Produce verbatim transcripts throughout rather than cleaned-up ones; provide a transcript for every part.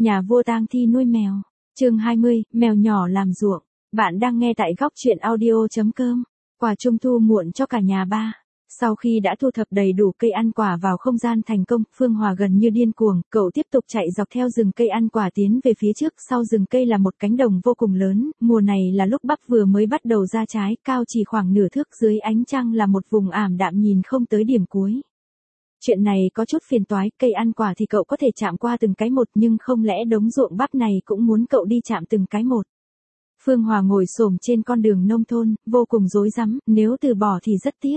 Nhà vua tang thi nuôi mèo. Chương hai mươi, mèo nhỏ làm ruộng. Bạn đang nghe tại góc truyện audio chấm com. Quà trung thu muộn cho cả nhà ba. Sau khi đã thu thập đầy đủ cây ăn quả vào không gian thành công, Phương Hòa gần như điên cuồng, cậu tiếp tục chạy dọc theo rừng cây ăn quả tiến về phía trước. Sau rừng cây là một cánh đồng vô cùng lớn, mùa này là lúc bắp vừa mới bắt đầu ra trái, cao chỉ khoảng nửa thước, dưới ánh trăng là một vùng ảm đạm nhìn không tới điểm cuối. Chuyện này có chút phiền toái, cây ăn quả thì cậu có thể chạm qua từng cái một, nhưng không lẽ đống ruộng bắp này cũng muốn cậu đi chạm từng cái một. Phương Hòa ngồi xổm trên con đường nông thôn, vô cùng rối rắm, nếu từ bỏ thì rất tiếc.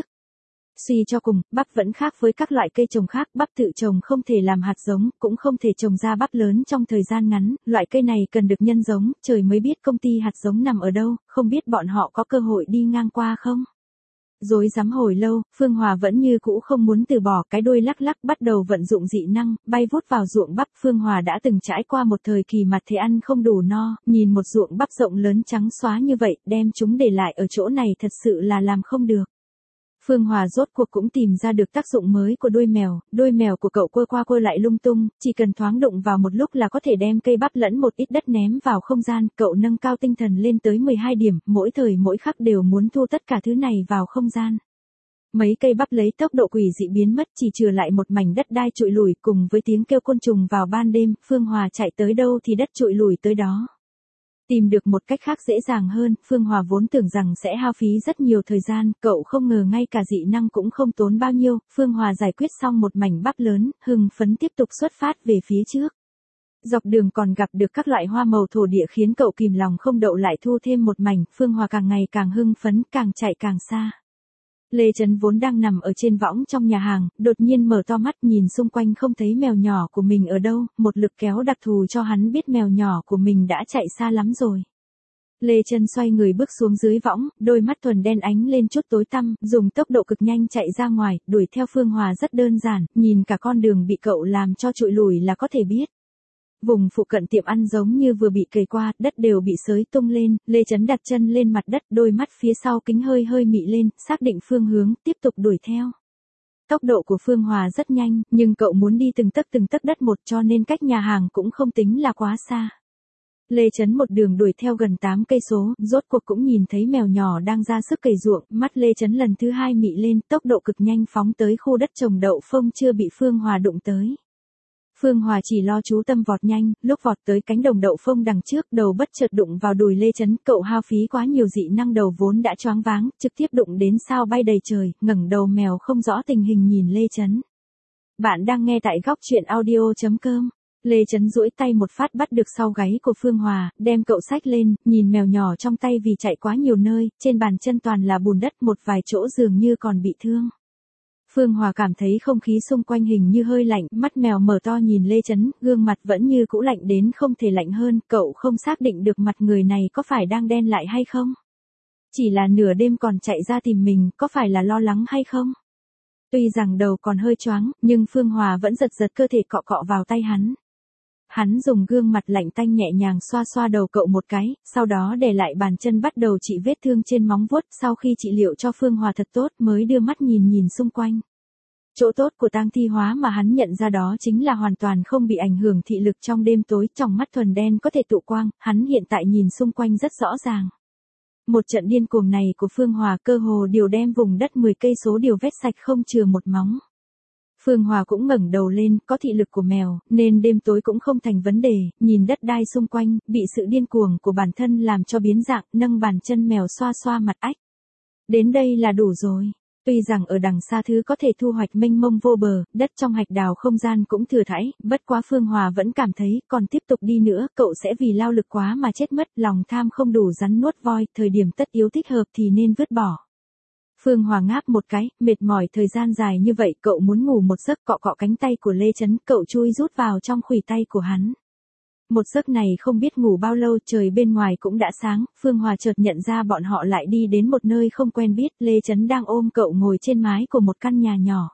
Suy cho cùng, bắp vẫn khác với các loại cây trồng khác, bắp tự trồng không thể làm hạt giống, cũng không thể trồng ra bắp lớn trong thời gian ngắn, loại cây này cần được nhân giống, trời mới biết công ty hạt giống nằm ở đâu, không biết bọn họ có cơ hội đi ngang qua không. Rối rắm hồi lâu, Phương Hòa vẫn như cũ không muốn từ bỏ, cái đuôi lắc lắc bắt đầu vận dụng dị năng, bay vút vào ruộng bắp. Phương Hòa đã từng trải qua một thời kỳ mặt thế ăn không đủ no, nhìn một ruộng bắp rộng lớn trắng xóa như vậy, đem chúng để lại ở chỗ này thật sự là làm không được. Phương Hòa rốt cuộc cũng tìm ra được tác dụng mới của đuôi mèo, đuôi mèo của cậu quơ qua quơ lại lung tung, chỉ cần thoáng đụng vào một lúc là có thể đem cây bắp lẫn một ít đất ném vào không gian, cậu nâng cao tinh thần lên tới mười hai điểm, mỗi thời mỗi khắc đều muốn thu tất cả thứ này vào không gian. Mấy cây bắp lấy tốc độ quỷ dị biến mất, chỉ trừ lại một mảnh đất đai trụi lủi, cùng với tiếng kêu côn trùng vào ban đêm, Phương Hòa chạy tới đâu thì đất trụi lủi tới đó. Tìm được một cách khác dễ dàng hơn, Phương Hòa vốn tưởng rằng sẽ hao phí rất nhiều thời gian, cậu không ngờ ngay cả dị năng cũng không tốn bao nhiêu. Phương Hòa giải quyết xong một mảnh bắp lớn, hưng phấn tiếp tục xuất phát về phía trước. Dọc đường còn gặp được các loại hoa màu thổ địa khiến cậu kìm lòng không đậu lại thu thêm một mảnh, Phương Hòa càng ngày càng hưng phấn, càng chạy càng xa. Lê Trấn vốn đang nằm ở trên võng trong nhà hàng, đột nhiên mở to mắt nhìn xung quanh không thấy mèo nhỏ của mình ở đâu, một lực kéo đặc thù cho hắn biết mèo nhỏ của mình đã chạy xa lắm rồi. Lê Trấn xoay người bước xuống dưới võng, đôi mắt thuần đen ánh lên chút tối tăm, dùng tốc độ cực nhanh chạy ra ngoài, đuổi theo Phương Hòa rất đơn giản, nhìn cả con đường bị cậu làm cho trụi lủi là có thể biết. Vùng phụ cận tiệm ăn giống như vừa bị kề qua, đất đều bị xới tung lên, Lê Trấn đặt chân lên mặt đất, đôi mắt phía sau kính hơi hơi mị lên, xác định phương hướng, tiếp tục đuổi theo. Tốc độ của Phương Hòa rất nhanh, nhưng cậu muốn đi từng tấc từng tấc đất một, cho nên cách nhà hàng cũng không tính là quá xa. Lê Trấn một đường đuổi theo gần tám cây số, rốt cuộc cũng nhìn thấy mèo nhỏ đang ra sức cày ruộng, mắt Lê Trấn lần thứ hai mị lên, tốc độ cực nhanh phóng tới khu đất trồng đậu phông chưa bị Phương Hòa đụng tới. Phương Hòa chỉ lo chú tâm vọt nhanh, lúc vọt tới cánh đồng đậu phông đằng trước, đầu bất chợt đụng vào đùi Lê Trấn, cậu hao phí quá nhiều dị năng, đầu vốn đã choáng váng, trực tiếp đụng đến sao bay đầy trời, ngẩng đầu mèo không rõ tình hình nhìn Lê Trấn. Bạn đang nghe tại góc truyện audio chấm com. Lê Trấn duỗi tay một phát bắt được sau gáy của Phương Hòa, đem cậu xách lên, nhìn mèo nhỏ trong tay vì chạy quá nhiều nơi, trên bàn chân toàn là bùn đất, một vài chỗ dường như còn bị thương. Phương Hòa cảm thấy không khí xung quanh hình như hơi lạnh, mắt mèo mở to nhìn Lê Trấn, gương mặt vẫn như cũ lạnh đến không thể lạnh hơn, cậu không xác định được mặt người này có phải đang đen lại hay không. Chỉ là nửa đêm còn chạy ra tìm mình, có phải là lo lắng hay không? Tuy rằng đầu còn hơi choáng, nhưng Phương Hòa vẫn giật giật cơ thể cọ cọ vào tay hắn. Hắn dùng gương mặt lạnh tanh nhẹ nhàng xoa xoa đầu cậu một cái, sau đó để lại bàn chân bắt đầu trị vết thương trên móng vuốt, sau khi trị liệu cho Phương Hòa thật tốt mới đưa mắt nhìn nhìn xung quanh. Chỗ tốt của tang thi hóa mà hắn nhận ra đó chính là hoàn toàn không bị ảnh hưởng thị lực trong đêm tối, trong mắt thuần đen có thể tụ quang, hắn hiện tại nhìn xung quanh rất rõ ràng. Một trận điên cuồng này của Phương Hòa cơ hồ đều đem vùng đất mười cây số đều vét sạch không chừa một móng. Phương Hòa cũng ngẩng đầu lên, có thị lực của mèo, nên đêm tối cũng không thành vấn đề, nhìn đất đai xung quanh, bị sự điên cuồng của bản thân làm cho biến dạng, nâng bàn chân mèo xoa xoa mặt ách. Đến đây là đủ rồi. Tuy rằng ở đằng xa thứ có thể thu hoạch mênh mông vô bờ, đất trong hạch đào không gian cũng thừa thãi, bất quá Phương Hòa vẫn cảm thấy, còn tiếp tục đi nữa, cậu sẽ vì lao lực quá mà chết mất, lòng tham không đủ rắn nuốt voi, thời điểm tất yếu thích hợp thì nên vứt bỏ. Phương Hòa ngáp một cái, mệt mỏi thời gian dài như vậy, cậu muốn ngủ một giấc, cọ cọ cánh tay của Lê Trấn, cậu chui rút vào trong khuỷu tay của hắn. Một giấc này không biết ngủ bao lâu, trời bên ngoài cũng đã sáng, Phương Hòa chợt nhận ra bọn họ lại đi đến một nơi không quen biết, Lê Trấn đang ôm cậu ngồi trên mái của một căn nhà nhỏ.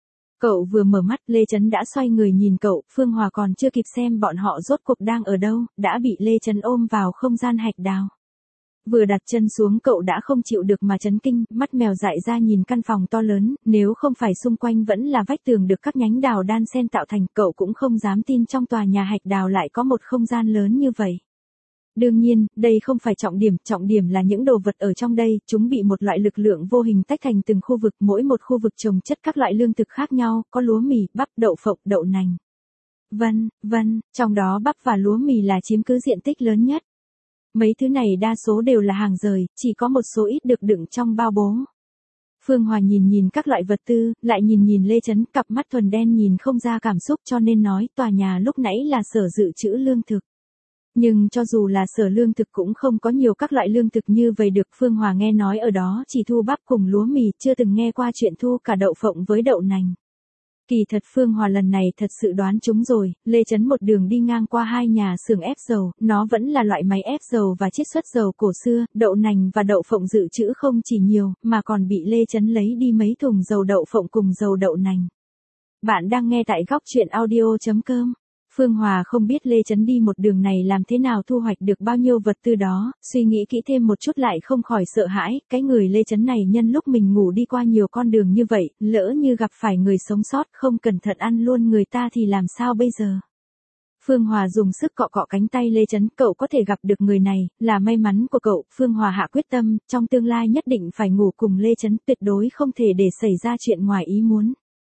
Cậu vừa mở mắt, Lê Trấn đã xoay người nhìn cậu, Phương Hòa còn chưa kịp xem bọn họ rốt cuộc đang ở đâu, đã bị Lê Trấn ôm vào không gian hạch đào. Vừa đặt chân xuống cậu đã không chịu được mà chấn kinh, mắt mèo dại ra nhìn căn phòng to lớn, nếu không phải xung quanh vẫn là vách tường được các nhánh đào đan xen tạo thành, cậu cũng không dám tin trong tòa nhà hạch đào lại có một không gian lớn như vậy. Đương nhiên, đây không phải trọng điểm, trọng điểm là những đồ vật ở trong đây, chúng bị một loại lực lượng vô hình tách thành từng khu vực, mỗi một khu vực trồng chất các loại lương thực khác nhau, có lúa mì, bắp, đậu phộng, đậu nành. Vân, vân, trong đó bắp và lúa mì là chiếm cứ diện tích lớn nhất. Mấy thứ này đa số đều là hàng rời, chỉ có một số ít được đựng trong bao bố. Phương Hòa nhìn nhìn các loại vật tư, lại nhìn nhìn Lê Chấn, cặp mắt thuần đen nhìn không ra cảm xúc cho nên nói tòa nhà lúc nãy là sở dự trữ lương thực. Nhưng cho dù là sở lương thực cũng không có nhiều các loại lương thực như vậy được. Phương Hòa nghe nói ở đó chỉ thu bắp cùng lúa mì, chưa từng nghe qua chuyện thu cả đậu phộng với đậu nành. Kỳ thật Phương Hòa lần này thật sự đoán trúng rồi, Lê Chấn một đường đi ngang qua hai nhà xưởng ép dầu, nó vẫn là loại máy ép dầu và chiết xuất dầu cổ xưa, đậu nành và đậu phộng dự trữ không chỉ nhiều, mà còn bị Lê Chấn lấy đi mấy thùng dầu đậu phộng cùng dầu đậu nành. Bạn đang nghe tại góc truyện audio chấm com. Phương Hòa không biết Lê Chấn đi một đường này làm thế nào thu hoạch được bao nhiêu vật tư đó, suy nghĩ kỹ thêm một chút lại không khỏi sợ hãi, cái người Lê Chấn này nhân lúc mình ngủ đi qua nhiều con đường như vậy, lỡ như gặp phải người sống sót không cẩn thận ăn luôn người ta thì làm sao bây giờ? Phương Hòa dùng sức cọ cọ cánh tay Lê Chấn, cậu có thể gặp được người này, là may mắn của cậu. Phương Hòa hạ quyết tâm, trong tương lai nhất định phải ngủ cùng Lê Chấn, tuyệt đối không thể để xảy ra chuyện ngoài ý muốn.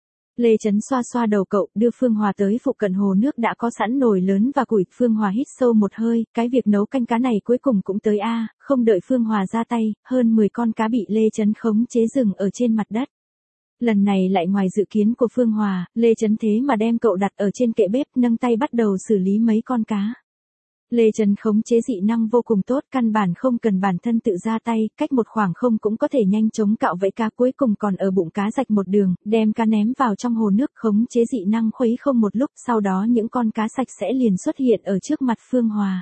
Lê Chấn xoa xoa đầu cậu, đưa Phương Hòa tới phụ cận hồ nước đã có sẵn nồi lớn và củi. Phương Hòa hít sâu một hơi, cái việc nấu canh cá này cuối cùng cũng tới a. Không đợi Phương Hòa ra tay, hơn mười con cá bị Lê Chấn khống chế rừng ở trên mặt đất. Lần này lại ngoài dự kiến của Phương Hòa, Lê Chấn thế mà đem cậu đặt ở trên kệ bếp, nâng tay bắt đầu xử lý mấy con cá. Lê Chấn khống chế dị năng vô cùng tốt, căn bản không cần bản thân tự ra tay, cách một khoảng không cũng có thể nhanh chóng cạo vẫy cá, cuối cùng còn ở bụng cá rạch một đường, đem cá ném vào trong hồ nước, khống chế dị năng khuấy không một lúc, sau đó những con cá sạch sẽ liền xuất hiện ở trước mặt Phương Hòa.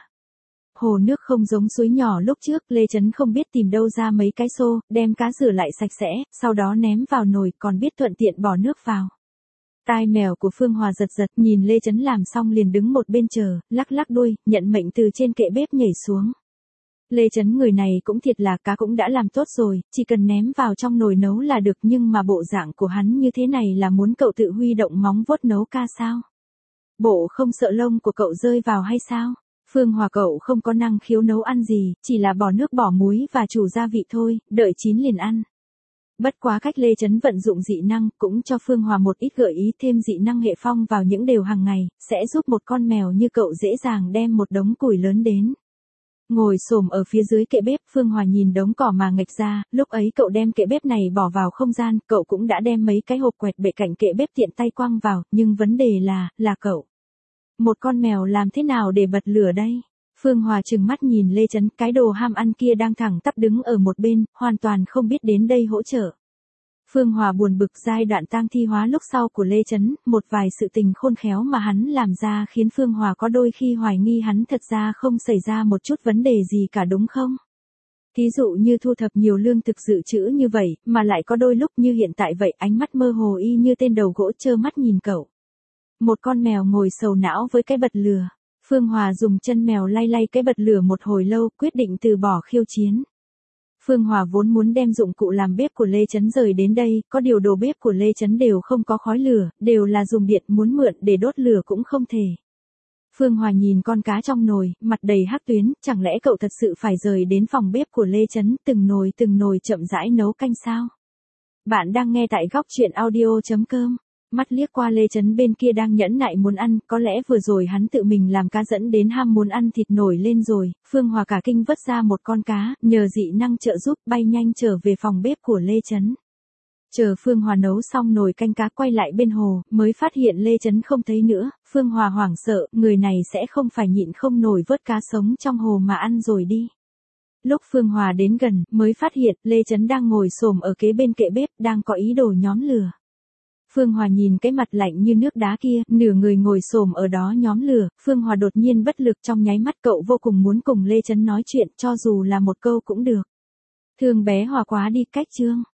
Hồ nước không giống suối nhỏ lúc trước, Lê Chấn không biết tìm đâu ra mấy cái xô, đem cá rửa lại sạch sẽ, sau đó ném vào nồi, còn biết thuận tiện bỏ nước vào. Tai mèo của Phương Hòa giật giật, nhìn Lê Chấn làm xong liền đứng một bên chờ, lắc lắc đuôi, nhận mệnh từ trên kệ bếp nhảy xuống. Lê Chấn người này cũng thiệt là, cá cũng đã làm tốt rồi, chỉ cần ném vào trong nồi nấu là được, nhưng mà bộ dạng của hắn như thế này là muốn cậu tự huy động móng vuốt nấu ca sao? Bộ không sợ lông của cậu rơi vào hay sao? Phương Hòa cậu không có năng khiếu nấu ăn gì, chỉ là bỏ nước bỏ muối và chủ gia vị thôi, đợi chín liền ăn. Bất quá cách Lê Chấn vận dụng dị năng cũng cho Phương Hòa một ít gợi ý, thêm dị năng hệ phong vào những đều hàng ngày, sẽ giúp một con mèo như cậu dễ dàng đem một đống củi lớn đến. Ngồi xổm ở phía dưới kệ bếp, Phương Hòa nhìn đống cỏ mà nghịch ra, lúc ấy cậu đem kệ bếp này bỏ vào không gian, cậu cũng đã đem mấy cái hộp quẹt bệ cạnh kệ bếp tiện tay quăng vào, nhưng vấn đề là, là cậu. Một con mèo làm thế nào để bật lửa đây? Phương Hòa trừng mắt nhìn Lê Chấn, cái đồ ham ăn kia đang thẳng tắp đứng ở một bên, hoàn toàn không biết đến đây hỗ trợ. Phương Hòa buồn bực giai đoạn tang thi hóa lúc sau của Lê Chấn, một vài sự tình khôn khéo mà hắn làm ra khiến Phương Hòa có đôi khi hoài nghi hắn thật ra không xảy ra một chút vấn đề gì cả, đúng không? Thí dụ như thu thập nhiều lương thực dự trữ như vậy, mà lại có đôi lúc như hiện tại vậy, ánh mắt mơ hồ y như tên đầu gỗ trơ mắt nhìn cậu. Một con mèo ngồi sầu não với cái bật lửa. Phương Hòa dùng chân mèo lay lay cái bật lửa một hồi lâu, quyết định từ bỏ khiêu chiến. Phương Hòa vốn muốn đem dụng cụ làm bếp của Lê Chấn rời đến đây, có điều đồ bếp của Lê Chấn đều không có khói lửa, đều là dùng điện, muốn mượn để đốt lửa cũng không thể. Phương Hòa nhìn con cá trong nồi, mặt đầy hắc tuyến, chẳng lẽ cậu thật sự phải rời đến phòng bếp của Lê Chấn, từng nồi từng nồi chậm rãi nấu canh sao? Bạn đang nghe tại góc truyện audio chấm com. Mắt liếc qua Lê Chấn bên kia đang nhẫn nại muốn ăn, có lẽ vừa rồi hắn tự mình làm cá dẫn đến ham muốn ăn thịt nổi lên rồi. Phương Hòa cả kinh vớt ra một con cá, nhờ dị năng trợ giúp bay nhanh trở về phòng bếp của Lê Chấn. Chờ Phương Hòa nấu xong nồi canh cá quay lại bên hồ, mới phát hiện Lê Chấn không thấy nữa. Phương Hòa hoảng sợ, người này sẽ không phải nhịn không nổi vớt cá sống trong hồ mà ăn rồi đi. Lúc Phương Hòa đến gần, mới phát hiện Lê Chấn đang ngồi xổm ở kế bên kệ bếp, đang có ý đồ nhóm lửa. Phương Hòa nhìn cái mặt lạnh như nước đá kia, nửa người ngồi xổm ở đó nhóm lửa, Phương Hòa đột nhiên bất lực, trong nháy mắt cậu vô cùng muốn cùng Lê Chấn nói chuyện, cho dù là một câu cũng được. Thương bé Hòa quá đi, cách chương.